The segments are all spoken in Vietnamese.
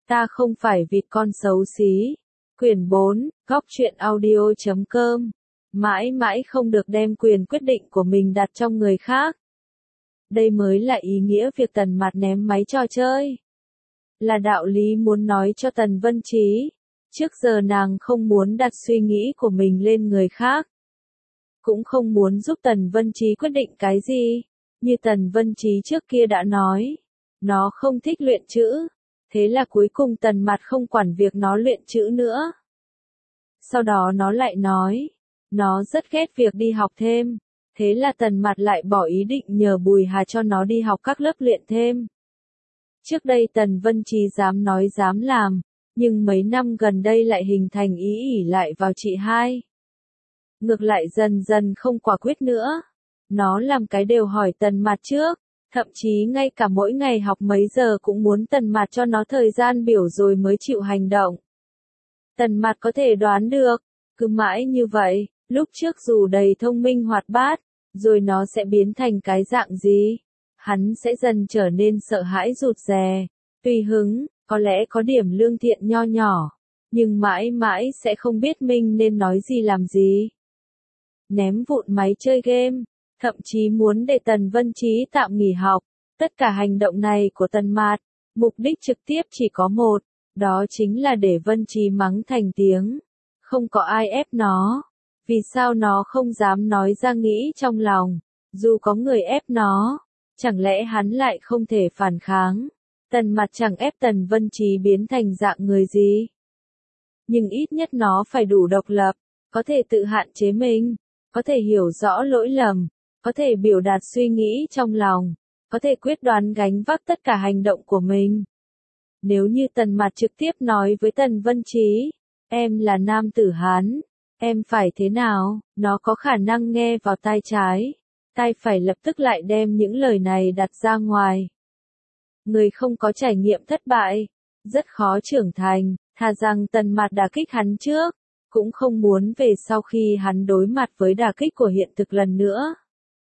Ta không phải vịt con xấu xí. Quyển 4, góc truyện audio.com. Mãi mãi không được đem quyền quyết định của mình đặt trong người khác. Đây mới là ý nghĩa việc Tần Mạt ném máy trò chơi. Là đạo lý muốn nói cho Tần Vân Trí. Trước giờ nàng không muốn đặt suy nghĩ của mình lên người khác. Cũng không muốn giúp Tần Vân Trí quyết định cái gì. Như Tần Vân Trí trước kia đã nói. Nó không thích luyện chữ. Thế là cuối cùng Tần Mạt không quản việc nó luyện chữ nữa. Sau đó nó lại nói. Nó rất ghét việc đi học thêm. Thế là Tần Mạt lại bỏ ý định nhờ Bùi Hà cho nó đi học các lớp luyện thêm. Trước đây Tần Vân Trí dám nói dám làm. Nhưng mấy năm gần đây lại hình thành ý ỷ lại vào chị hai. Ngược lại dần dần không quả quyết nữa. Nó làm cái đều hỏi Tần Mạt trước. Thậm chí ngay cả mỗi ngày học mấy giờ cũng muốn Tần Mạt cho nó thời gian biểu rồi mới chịu hành động. Tần Mạt có thể đoán được. Cứ mãi như vậy, lúc trước dù đầy thông minh hoạt bát, rồi nó sẽ biến thành cái dạng gì? Hắn sẽ dần trở nên sợ hãi rụt rè, tùy hứng, có lẽ có điểm lương thiện nho nhỏ, nhưng mãi mãi sẽ không biết mình nên nói gì làm gì. Ném vụn máy chơi game, thậm chí muốn để Tần Vân Trí tạm nghỉ học. Tất cả hành động này của Tần Mạt, mục đích trực tiếp chỉ có một, đó chính là để Vân Trí mắng thành tiếng. Không có ai ép nó. Vì sao nó không dám nói ra nghĩ trong lòng? Dù có người ép nó, chẳng lẽ hắn lại không thể phản kháng? Tần Mạt chẳng ép Tần Vân Trí biến thành dạng người gì. Nhưng ít nhất nó phải đủ độc lập, có thể tự hạn chế mình, có thể hiểu rõ lỗi lầm, có thể biểu đạt suy nghĩ trong lòng, có thể quyết đoán gánh vác tất cả hành động của mình. Nếu như Tần Mạt trực tiếp nói với Tần Vân Trí, em là nam tử Hán, em phải thế nào, nó có khả năng nghe vào tai trái, tai phải lập tức lại đem những lời này đặt ra ngoài. Người không có trải nghiệm thất bại, rất khó trưởng thành, thà rằng Tần Mạt đả kích hắn trước, cũng không muốn về sau khi hắn đối mặt với đả kích của hiện thực lần nữa.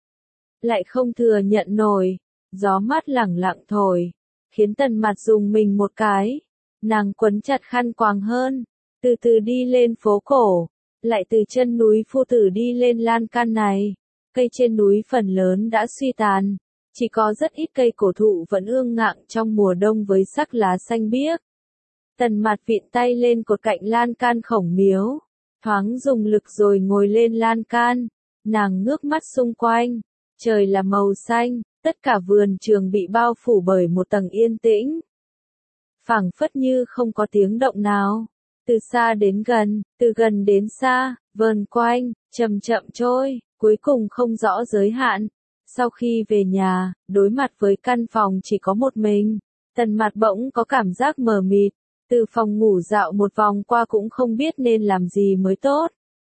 Lại không thừa nhận nổi, gió mát lẳng lặng thổi, khiến Tần Mạt dùng mình một cái, nàng quấn chặt khăn quàng hơn, từ từ đi lên phố cổ, lại từ chân núi Phu Tử đi lên lan can này. Cây trên núi phần lớn đã suy tàn, chỉ có rất ít cây cổ thụ vẫn ương ngạnh trong mùa đông với sắc lá xanh biếc. Tần Mạt vịn tay lên cột cạnh lan can khổng miếu, thoáng dùng lực rồi ngồi lên lan can, nàng ngước mắt xung quanh, trời là màu xanh, tất cả vườn trường bị bao phủ bởi một tầng yên tĩnh. Phảng phất như không có tiếng động nào. Từ xa đến gần, từ gần đến xa, vờn quanh, chậm chậm trôi, cuối cùng không rõ giới hạn. Sau khi về nhà, đối mặt với căn phòng chỉ có một mình, Tần Mạt bỗng có cảm giác mờ mịt, từ phòng ngủ dạo một vòng qua cũng không biết nên làm gì mới tốt.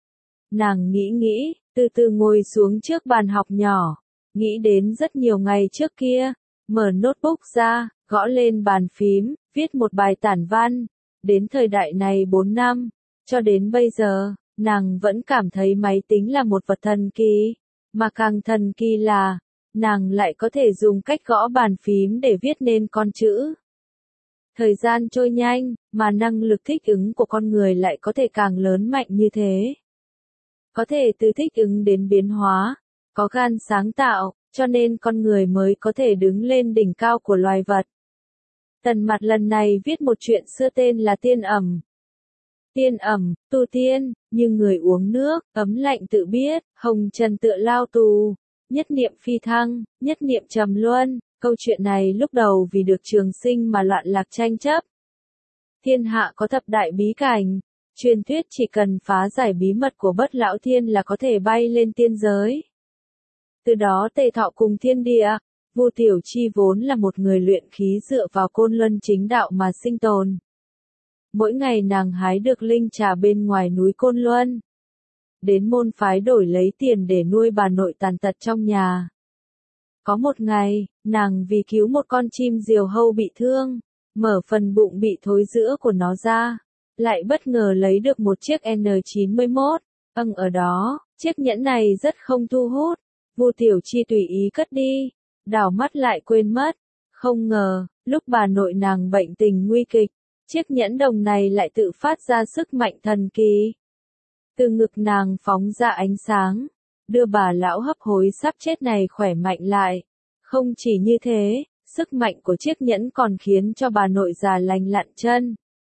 Nàng nghĩ, từ từ ngồi xuống trước bàn học nhỏ, nghĩ đến rất nhiều ngày trước kia, mở notebook ra, gõ lên bàn phím, viết một bài tản văn. Đến thời đại này 4 năm, cho đến bây giờ, nàng vẫn cảm thấy máy tính là một vật thần kỳ, mà càng thần kỳ là, nàng lại có thể dùng cách gõ bàn phím để viết nên con chữ. Thời gian trôi nhanh, mà năng lực thích ứng của con người lại có thể càng lớn mạnh như thế. Có thể từ thích ứng đến biến hóa, có gan sáng tạo, cho nên con người mới có thể đứng lên đỉnh cao của loài vật. Tần Mạt lần này viết một chuyện xưa tên là Tiên Ẩm. Tiên ẩm, tu tiên, như người uống nước, ấm lạnh tự biết, hồng trần tựa lao tù, nhất niệm phi thăng, nhất niệm trầm luân. Câu chuyện này lúc đầu vì được trường sinh mà loạn lạc tranh chấp. Thiên hạ có thập đại bí cảnh, truyền thuyết chỉ cần phá giải bí mật của Bất Lão Thiên là có thể bay lên tiên giới. Từ đó Tề Thọ cùng thiên địa, Vu Tiểu Chi vốn là một người luyện khí dựa vào côn luân chính đạo mà sinh tồn. Mỗi ngày nàng hái được linh trà bên ngoài núi Côn Luân. Đến môn phái đổi lấy tiền để nuôi bà nội tàn tật trong nhà. Có một ngày, nàng vì cứu một con chim diều hâu bị thương, mở phần bụng bị thối rữa của nó ra, lại bất ngờ lấy được một chiếc N91, ở đó, chiếc nhẫn này rất không thu hút, Vu Tiểu Chi tùy ý cất đi, đảo mắt lại quên mất, không ngờ, lúc bà nội nàng bệnh tình nguy kịch, chiếc nhẫn đồng này lại tự phát ra sức mạnh thần kỳ. Từ ngực nàng phóng ra ánh sáng, đưa bà lão hấp hối sắp chết này khỏe mạnh lại. Không chỉ như thế, sức mạnh của chiếc nhẫn còn khiến cho bà nội già lành lặn chân.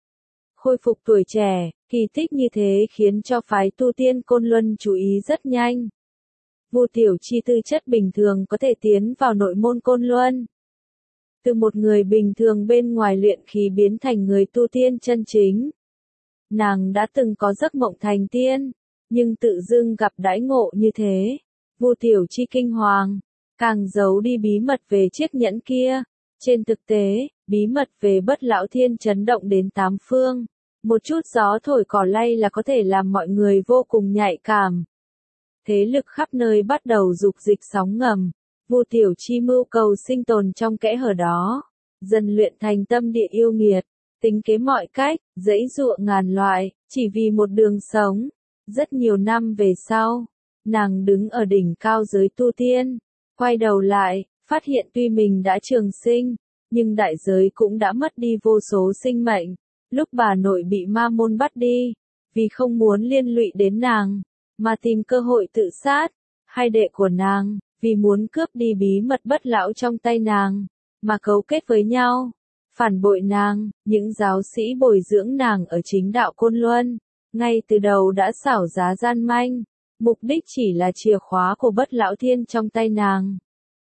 Khôi phục tuổi trẻ, kỳ tích như thế khiến cho phái tu tiên Côn Luân chú ý rất nhanh. Vu Tiểu Chi tư chất bình thường có thể tiến vào nội môn Côn Luân. Từ một người bình thường bên ngoài luyện khí biến thành người tu tiên chân chính. Nàng đã từng có giấc mộng thành tiên, nhưng tự dưng gặp đãi ngộ như thế. Vu Tiểu Chi kinh hoàng, càng giấu đi bí mật về chiếc nhẫn kia. Trên thực tế, bí mật về Bất Lão Thiên chấn động đến tám phương. Một chút gió thổi cỏ lay là có thể làm mọi người vô cùng nhạy cảm. Thế lực khắp nơi bắt đầu dục dịch sóng ngầm. Vu Tiểu Chi mưu cầu sinh tồn trong kẽ hở đó, dần luyện thành tâm địa yêu nghiệt, tính kế mọi cách, giãy giụa ngàn loại, chỉ vì một đường sống. Rất nhiều năm về sau, nàng đứng ở đỉnh cao giới tu tiên, quay đầu lại, phát hiện tuy mình đã trường sinh, nhưng đại giới cũng đã mất đi vô số sinh mệnh. Lúc bà nội bị ma môn bắt đi, vì không muốn liên lụy đến nàng, mà tìm cơ hội tự sát. Hai đệ của nàng, vì muốn cướp đi bí mật bất lão trong tay nàng, mà cấu kết với nhau, phản bội nàng. Những giáo sĩ bồi dưỡng nàng ở chính đạo Côn Luân, ngay từ đầu đã xảo giá gian manh, mục đích chỉ là chìa khóa của Bất Lão Thiên trong tay nàng.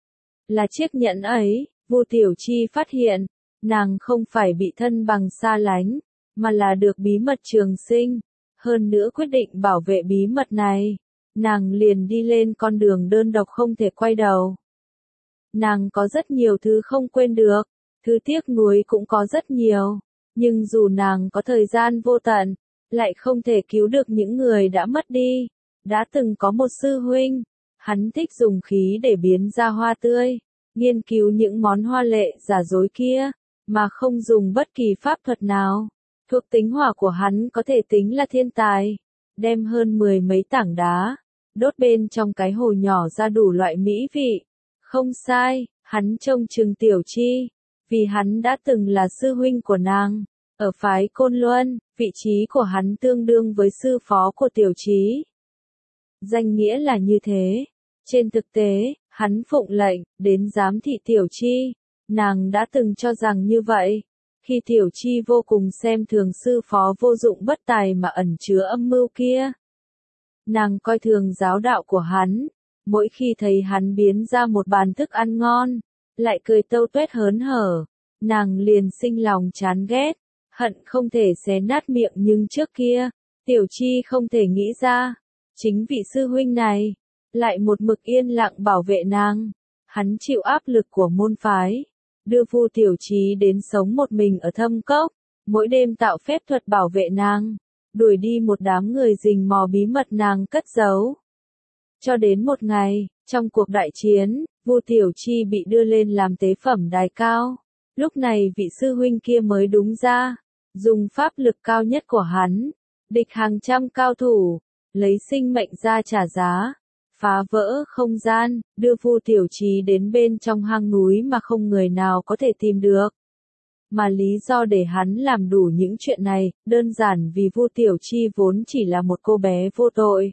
Là chiếc nhẫn ấy, Vu Tiểu Chi phát hiện, nàng không phải bị thân bằng xa lánh, mà là được bí mật trường sinh. Hơn nữa quyết định bảo vệ bí mật này, nàng liền đi lên con đường đơn độc không thể quay đầu. Nàng có rất nhiều thứ không quên được, thứ tiếc nuối cũng có rất nhiều, nhưng dù nàng có thời gian vô tận, lại không thể cứu được những người đã mất đi. Đã từng có một sư huynh, hắn thích dùng khí để biến ra hoa tươi, nghiên cứu những món hoa lệ giả dối kia, mà không dùng bất kỳ pháp thuật nào. Thuộc tính hỏa của hắn có thể tính là thiên tài, đem hơn 10 mấy tảng đá, đốt bên trong cái hồ nhỏ ra đủ loại mỹ vị. Không sai, hắn trông chừng Tiểu Chi, vì hắn đã từng là sư huynh của nàng. Ở phái Côn Luân, vị trí của hắn tương đương với sư phó của Tiểu Chi. Danh nghĩa là như thế. Trên thực tế, hắn phụng lệnh, đến giám thị Tiểu Chi. Nàng đã từng cho rằng như vậy. Khi Tiểu Chi vô cùng xem thường sư phó vô dụng bất tài mà ẩn chứa âm mưu kia. Nàng coi thường giáo đạo của hắn. Mỗi khi thấy hắn biến ra một bàn thức ăn ngon, lại cười tâu tuét hớn hở, nàng liền sinh lòng chán ghét, hận không thể xé nát miệng. Nhưng trước kia, Tiểu Chi không thể nghĩ ra, chính vị sư huynh này, lại một mực yên lặng bảo vệ nàng. Hắn chịu áp lực của môn phái, đưa Vu Tiểu Chi đến sống một mình ở thâm cốc, mỗi đêm tạo phép thuật bảo vệ nàng, đuổi đi một đám người rình mò bí mật nàng cất giấu. Cho đến một ngày, trong cuộc đại chiến, Vu Tiểu Chi bị đưa lên làm tế phẩm đài cao. Lúc này vị sư huynh kia mới đúng ra, dùng pháp lực cao nhất của hắn, địch hàng trăm cao thủ, lấy sinh mệnh ra trả giá, phá vỡ không gian, đưa Vu Tiểu Chi đến bên trong hang núi mà không người nào có thể tìm được. Mà lý do để hắn làm đủ những chuyện này, đơn giản vì Vu Tiểu Chi vốn chỉ là một cô bé vô tội.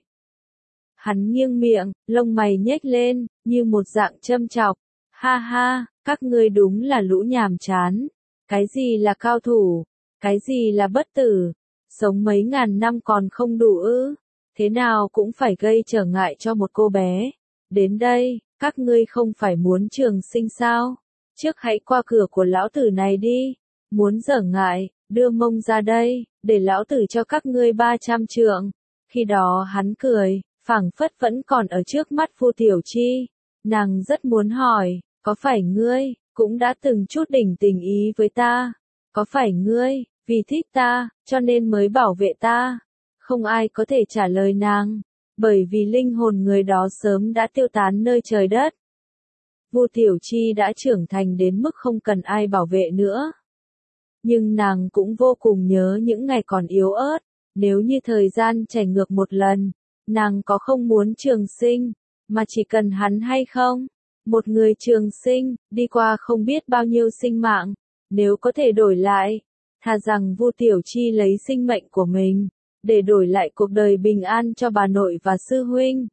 Hắn nghiêng miệng, lông mày nhếch lên, như một dạng châm chọc. Ha ha, các ngươi đúng là lũ nhàm chán. Cái gì là cao thủ? Cái gì là bất tử? Sống mấy ngàn năm còn không đủ ư? Thế nào cũng phải gây trở ngại cho một cô bé. Đến đây, các ngươi không phải muốn trường sinh sao? Trước hãy qua cửa của lão tử này đi. Muốn giở ngại, đưa mông ra đây, để lão tử cho các ngươi 300 trượng. Khi đó hắn cười, phảng phất vẫn còn ở trước mắt Vu Tiểu Chi. Nàng rất muốn hỏi, có phải ngươi, cũng đã từng chút đỉnh tình ý với ta? Có phải ngươi, vì thích ta, cho nên mới bảo vệ ta? Không ai có thể trả lời nàng, bởi vì linh hồn người đó sớm đã tiêu tán nơi trời đất. Vu Tiểu Chi đã trưởng thành đến mức không cần ai bảo vệ nữa. Nhưng nàng cũng vô cùng nhớ những ngày còn yếu ớt, nếu như thời gian chảy ngược một lần, nàng có không muốn trường sinh, mà chỉ cần hắn hay không? Một người trường sinh, đi qua không biết bao nhiêu sinh mạng, nếu có thể đổi lại, thà rằng Vu Tiểu Chi lấy sinh mệnh của mình, để đổi lại cuộc đời bình an cho bà nội và sư huynh.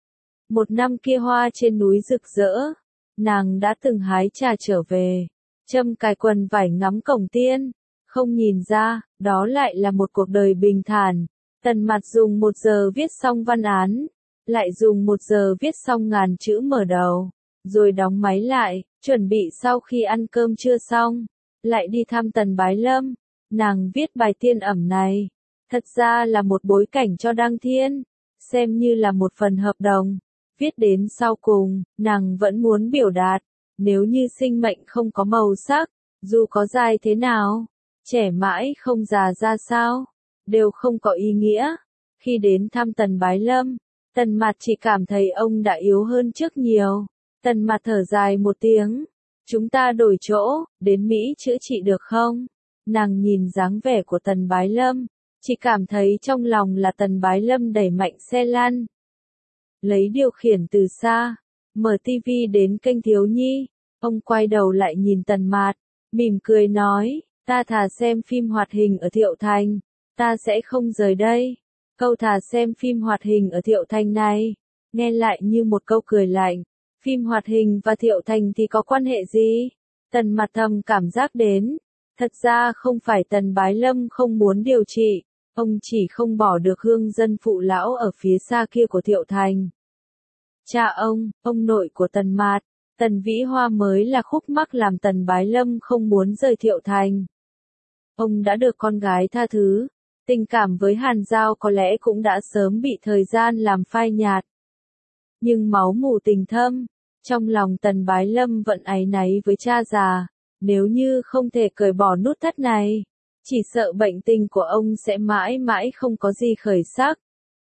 Một năm kia hoa trên núi rực rỡ, nàng đã từng hái trà trở về, châm cài quần vải ngắm cổng tiên, không nhìn ra, đó lại là một cuộc đời bình thản. Tần Mạt dùng 1 giờ viết xong văn án, lại dùng 1 giờ viết xong ngàn chữ mở đầu, rồi đóng máy lại, chuẩn bị sau khi ăn cơm trưa xong, lại đi thăm Tần Bái Lâm. Nàng viết bài tiên ẩm này, thật ra là một bối cảnh cho Đăng Thiên, xem như là một phần hợp đồng. Viết đến sau cùng, nàng vẫn muốn biểu đạt, nếu như sinh mệnh không có màu sắc, dù có dài thế nào, trẻ mãi không già ra sao, đều không có ý nghĩa. Khi đến thăm Tần Bái Lâm, Tần Mạt chỉ cảm thấy ông đã yếu hơn trước nhiều. Tần Mạt thở dài một tiếng, chúng ta đổi chỗ, đến Mỹ chữa trị được không? Nàng nhìn dáng vẻ của Tần Bái Lâm, chỉ cảm thấy trong lòng là Tần Bái Lâm đẩy mạnh xe lăn. Lấy điều khiển từ xa, mở tivi đến kênh thiếu nhi, ông quay đầu lại nhìn Tần Mạt, mỉm cười nói, ta thà xem phim hoạt hình ở Thiệu Thành, ta sẽ không rời đây. Câu thà xem phim hoạt hình ở Thiệu Thành này, nghe lại như một câu cười lạnh. Phim hoạt hình và Thiệu Thành thì có quan hệ gì? Tần Mạt thầm cảm giác đến. Thật ra không phải Tần Bái Lâm không muốn điều trị, ông chỉ không bỏ được hương dân phụ lão ở phía xa kia của Thiệu Thành. Cha ông nội của Tần Mạt, Tần Vĩ Hoa mới là khúc mắc làm Tần Bái Lâm không muốn rời Thiệu Thành. Ông đã được con gái tha thứ, tình cảm với Hàn Giao có lẽ cũng đã sớm bị thời gian làm phai nhạt. Nhưng máu mủ tình thâm, trong lòng Tần Bái Lâm vẫn áy náy với cha già, nếu như không thể cởi bỏ nút thắt này, chỉ sợ bệnh tình của ông sẽ mãi mãi không có gì khởi sắc.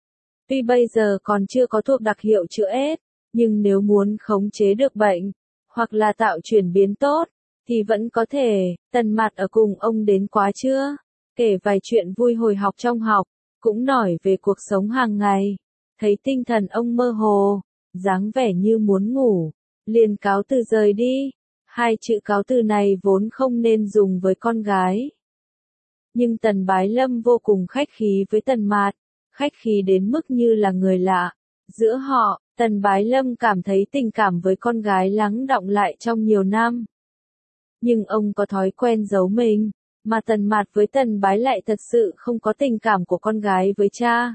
Tuy bây giờ còn chưa có thuốc đặc hiệu chữa AIDS, nhưng nếu muốn khống chế được bệnh, hoặc là tạo chuyển biến tốt, thì vẫn có thể. Tần Mạt ở cùng ông đến quá chưa? Kể vài chuyện vui hồi học trong học, cũng nói về cuộc sống hàng ngày. Thấy tinh thần ông mơ hồ, dáng vẻ như muốn ngủ, liền cáo từ rời đi. 2 chữ cáo từ này vốn không nên dùng với con gái. Nhưng Tần Bái Lâm vô cùng khách khí với Tần Mạt, khách khí đến mức như là người lạ. Giữa họ, Tần Bái Lâm cảm thấy tình cảm với con gái lắng đọng lại trong nhiều năm. Nhưng ông có thói quen giấu mình, mà Tần Mạt với Tần Bái lại thật sự không có tình cảm của con gái với cha.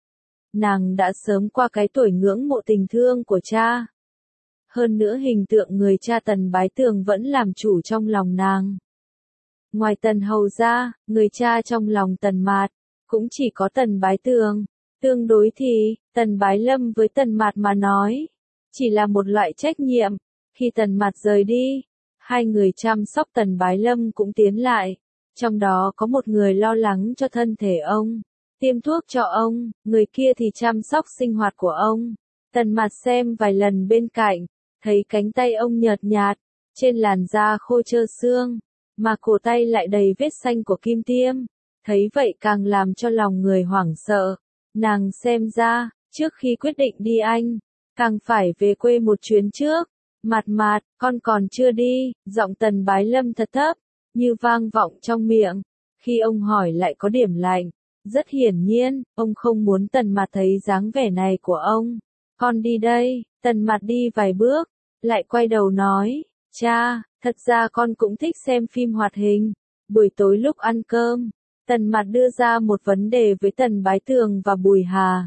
Nàng đã sớm qua cái tuổi ngưỡng mộ tình thương của cha. Hơn nữa hình tượng người cha Tần Bái Tường vẫn làm chủ trong lòng nàng. Ngoài Tần Hầu ra, người cha trong lòng Tần Mạt, cũng chỉ có Tần Bái Tường. Tương đối thì, Tần Bái Lâm với Tần Mạt mà nói, chỉ là một loại trách nhiệm. Khi Tần Mạt rời đi, 2 người chăm sóc Tần Bái Lâm cũng tiến lại. Trong đó có một người lo lắng cho thân thể ông, tiêm thuốc cho ông, người kia thì chăm sóc sinh hoạt của ông. Tần Mạt xem vài lần bên cạnh, thấy cánh tay ông nhợt nhạt, trên làn da khô trơ xương, mà cổ tay lại đầy vết xanh của kim tiêm. Thấy vậy càng làm cho lòng người hoảng sợ. Nàng xem ra, trước khi quyết định đi Anh, càng phải về quê một chuyến trước. Mạt Mạt, con còn chưa đi, giọng Tần Bái Lâm thật thấp, như vang vọng trong miệng. Khi ông hỏi lại có điểm lạnh, rất hiển nhiên, ông không muốn Tần Mạt thấy dáng vẻ này của ông. Con đi đây. Tần Mạt đi vài bước, lại quay đầu nói, cha, thật ra con cũng thích xem phim hoạt hình. Buổi tối lúc ăn cơm, Tần Mạt đưa ra một vấn đề với Tần Bái Tường và Bùi Hà.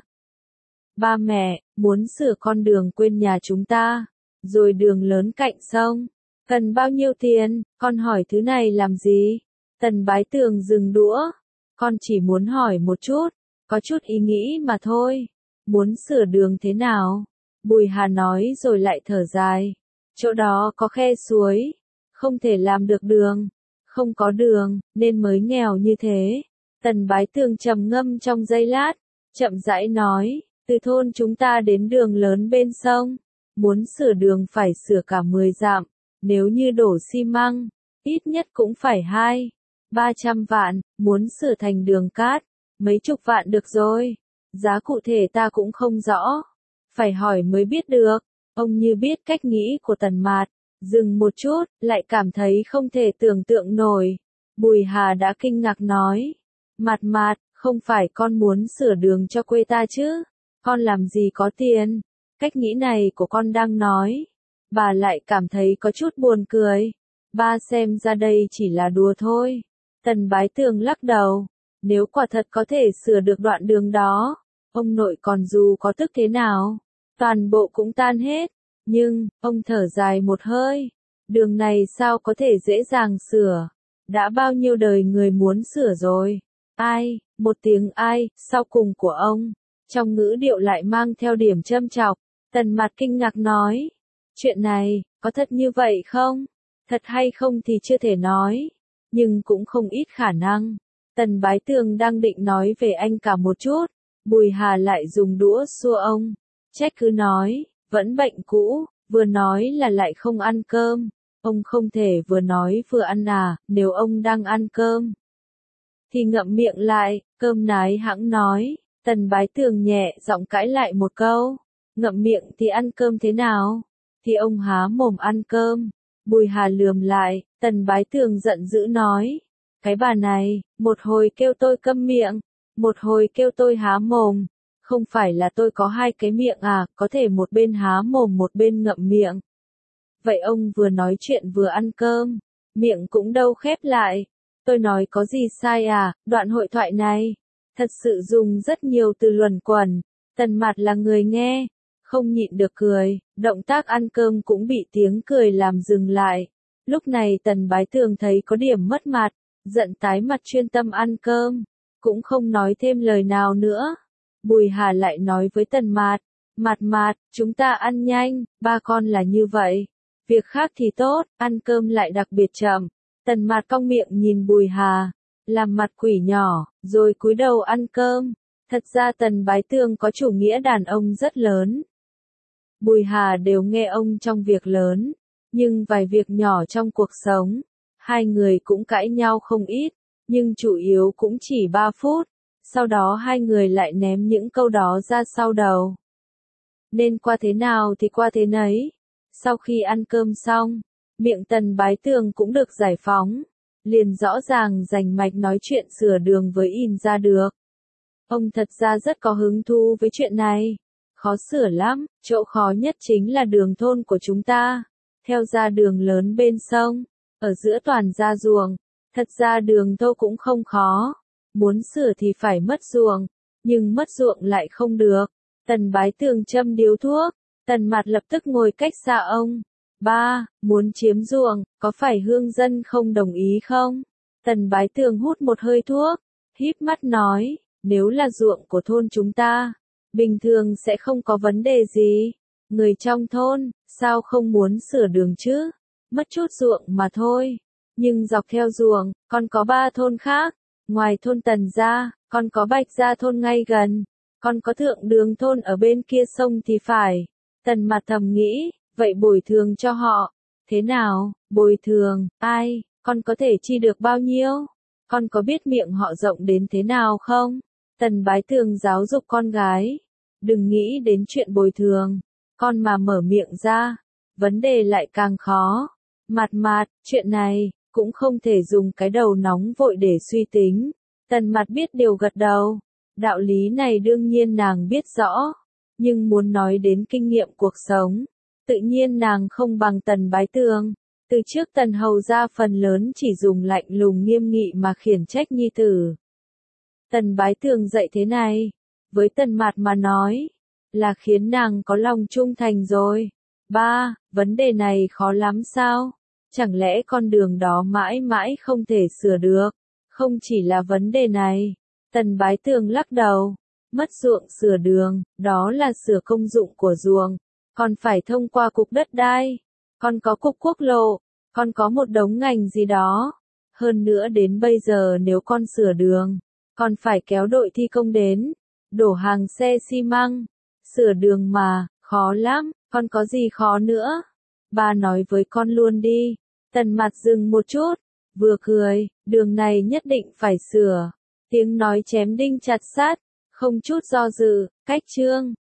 Ba mẹ, muốn sửa con đường quên nhà chúng ta, rồi đường lớn cạnh sông. Cần bao nhiêu tiền, con hỏi thứ này làm gì? Tần Bái Tường dừng đũa. Con chỉ muốn hỏi một chút, có chút ý nghĩ mà thôi. Muốn sửa đường thế nào? Bùi Hà nói rồi lại thở dài. Chỗ đó có khe suối, không thể làm được đường. Không có đường, nên mới nghèo như thế. Tần Bái Tường trầm ngâm trong giây lát, chậm rãi nói, từ thôn chúng ta đến đường lớn bên sông, muốn sửa đường phải sửa cả 10 dặm, nếu như đổ xi măng, ít nhất cũng phải 200-300 vạn, muốn sửa thành đường cát, mấy chục vạn được rồi. Giá cụ thể ta cũng không rõ, phải hỏi mới biết được. Ông như biết cách nghĩ của Tần Mạt, dừng một chút, lại cảm thấy không thể tưởng tượng nổi. Bùi Hà đã kinh ngạc nói. Mạt Mạt, không phải con muốn sửa đường cho quê ta chứ? Con làm gì có tiền? Cách nghĩ này của con đang nói. Bà lại cảm thấy có chút buồn cười. Ba xem ra đây chỉ là đùa thôi. Tần Bái Tường lắc đầu. Nếu quả thật có thể sửa được đoạn đường đó, ông nội còn dù có tức thế nào, toàn bộ cũng tan hết. Nhưng, ông thở dài một hơi. Đường này sao có thể dễ dàng sửa? Đã bao nhiêu đời người muốn sửa rồi. Ai, một tiếng ai, sau cùng của ông. Trong ngữ điệu lại mang theo điểm châm chọc. Tần Mạt kinh ngạc nói. Chuyện này, có thật như vậy không? Thật hay không thì chưa thể nói. Nhưng cũng không ít khả năng. Tần Bái Tường đang định nói về anh cả một chút. Bùi Hà lại dùng đũa xua ông. Trách cứ nói, vẫn bệnh cũ, vừa nói là lại không ăn cơm. Ông không thể vừa nói vừa ăn à, nếu ông đang ăn cơm. Thì ngậm miệng lại, cơm nái hãng nói. Tần Bái Tường nhẹ giọng cãi lại một câu. Ngậm miệng thì ăn cơm thế nào? Thì ông há mồm ăn cơm. Bùi Hà lườm lại, Tần Bái Tường giận dữ nói. Cái bà này, một hồi kêu tôi câm miệng, một hồi kêu tôi há mồm. Không phải là tôi có hai cái miệng à, có thể một bên há mồm một bên ngậm miệng. Vậy ông vừa nói chuyện vừa ăn cơm, miệng cũng đâu khép lại. Tôi nói có gì sai à, đoạn hội thoại này. Thật sự dùng rất nhiều từ luẩn quẩn. Tần Mạt là người nghe, không nhịn được cười, động tác ăn cơm cũng bị tiếng cười làm dừng lại. Lúc này Tần Bái Tường thấy có điểm mất mặt, giận tái mặt chuyên tâm ăn cơm, cũng không nói thêm lời nào nữa. Bùi Hà lại nói với Tần Mạt, Mạt Mạt, chúng ta ăn nhanh, ba con là như vậy. Việc khác thì tốt, ăn cơm lại đặc biệt chậm. Tần Mạt cong miệng nhìn Bùi Hà, làm mặt quỷ nhỏ, rồi cúi đầu ăn cơm. Thật ra Tần Bái Tường có chủ nghĩa đàn ông rất lớn. Bùi Hà đều nghe ông trong việc lớn, nhưng vài việc nhỏ trong cuộc sống, hai người cũng cãi nhau không ít, nhưng chủ yếu cũng chỉ 3 phút. Sau đó hai người lại ném những câu đó ra sau đầu. Nên qua thế nào thì qua thế nấy. Sau khi ăn cơm xong, miệng Tần Bái Tường cũng được giải phóng, liền rõ ràng rành mạch nói chuyện sửa đường với In ra được. Ông thật ra rất có hứng thú với chuyện này. Khó sửa lắm, chỗ khó nhất chính là đường thôn của chúng ta. Theo ra đường lớn bên sông, ở giữa toàn ra ruộng. Thật ra đường thô cũng không khó. Muốn sửa thì phải mất ruộng, nhưng mất ruộng lại không được. Tần Bái Tường châm điếu thuốc. Tần Mạt lập tức ngồi cách xa ông. Ba, muốn chiếm ruộng, có phải hương dân không đồng ý không? Tần Bái Tường hút một hơi thuốc, híp mắt nói, nếu là ruộng của thôn chúng ta, bình thường sẽ không có vấn đề gì. Người trong thôn, sao không muốn sửa đường chứ? Mất chút ruộng mà thôi. Nhưng dọc theo ruộng, còn có 3 thôn khác. Ngoài thôn Tần ra, còn có Bạch Gia thôn ngay gần. Còn có Thượng Đường thôn ở bên kia sông thì phải. Tần Mạt thầm nghĩ, vậy bồi thường cho họ. Thế nào, bồi thường, ai, con có thể chi được bao nhiêu? Con có biết miệng họ rộng đến thế nào không? Tần Bái Tường giáo dục con gái. Đừng nghĩ đến chuyện bồi thường. Con mà mở miệng ra, vấn đề lại càng khó. Mạt Mạt, chuyện này, cũng không thể dùng cái đầu nóng vội để suy tính. Tần Mạt biết điều gật đầu. Đạo lý này đương nhiên nàng biết rõ. Nhưng muốn nói đến kinh nghiệm cuộc sống, tự nhiên nàng không bằng Tần Bái Tường. Từ trước Tần hầu gia phần lớn chỉ dùng lạnh lùng nghiêm nghị mà khiển trách nhi tử. Tần Bái Tường dạy thế này, với Tần Mạt mà nói, là khiến nàng có lòng trung thành rồi. Ba, vấn đề này khó lắm sao? Chẳng lẽ con đường đó mãi mãi không thể sửa được? Không chỉ là vấn đề này. Tần Bái Tường lắc đầu. Mất ruộng sửa đường, đó là sửa công dụng của ruộng. Còn phải thông qua cục đất đai. Còn có cục quốc lộ. Còn có một đống ngành gì đó. Hơn nữa đến bây giờ nếu con sửa đường, còn phải kéo đội thi công đến, đổ hàng xe xi măng. Sửa đường mà, khó lắm, con có gì khó nữa? Ba nói với con luôn đi. Tần Mạt dừng một chút, vừa cười, đường này nhất định phải sửa. Tiếng nói chém đinh chặt sắt, không chút do dự, cách chương.